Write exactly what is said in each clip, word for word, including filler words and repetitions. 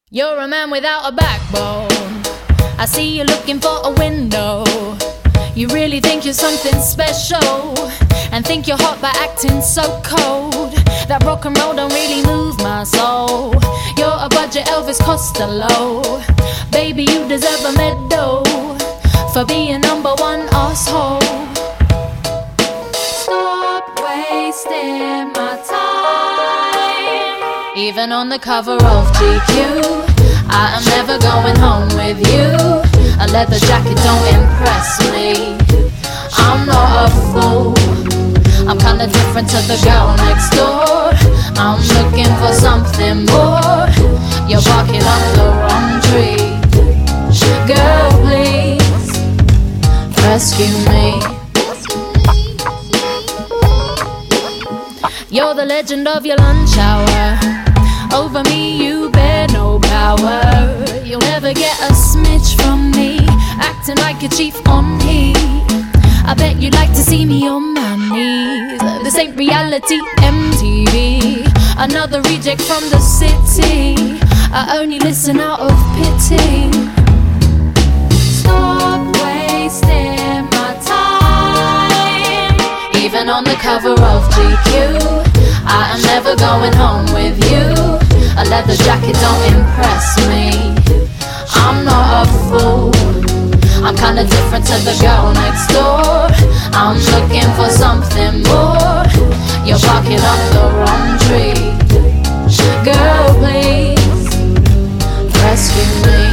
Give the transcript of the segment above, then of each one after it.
You're a man without a backbone. I see you looking for a window. You really think you're something special, and think you're hot by acting so cold. That rock and roll don't really move my soul. You're a budget Elvis Costello. Baby, you deserve a medal for being number one asshole. Stop wasting my time. Even on the cover of G Q, I am never going home with you. A leather jacket don't impress me. I'm not a fool. I'm kinda different to the girl next door. I'm looking for something more. You're barking up the wrong tree. Girl, please rescue me. You're the legend of your lunch hour. Over me you bear no power. You'll never get a smidge from me, acting like a chief on heat. I bet you'd like to see me on my knees. This ain't reality M T V. Another reject from the city. I only listen out of pity. Stop wasting my time. Even on the cover of G Q, I am never going home with you. A leather jacket don't impress me. I'm not a fool. I'm kinda different to the girl next door. I'm looking for something more. You're barking up the wrong tree. Girl, please rescue me.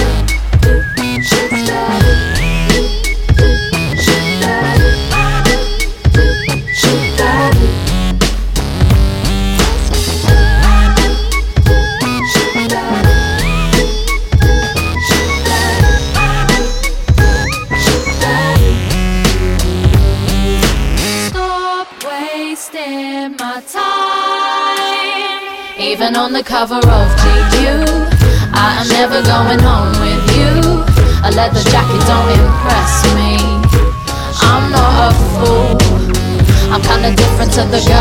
My time. Even on the cover of G Q, I am never going home with you. A leather jacket don't impress me. I'm not a fool. I'm kinda different to the girl